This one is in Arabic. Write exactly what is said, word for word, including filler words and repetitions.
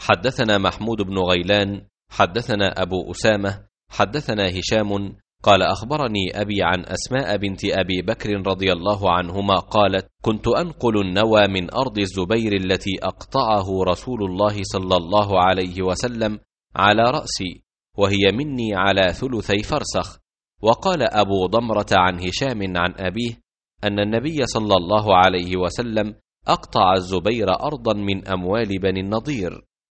حدثنا محمود بن غيلان حدثنا أبو أسامة حدثنا هشام قال أخبرني أبي عن أسماء بنت أبي بكر رضي الله عنهما قالت: كنت أنقل النوى من أرض الزبير التي أقطعه رسول الله صلى الله عليه وسلم على رأسي، وهي مني على ثلثي فرسخ. وقال أبو ضمرة عن هشام عن أبيه أن النبي صلى الله عليه وسلم أقطع الزبير أرضا من أموال بني النضير.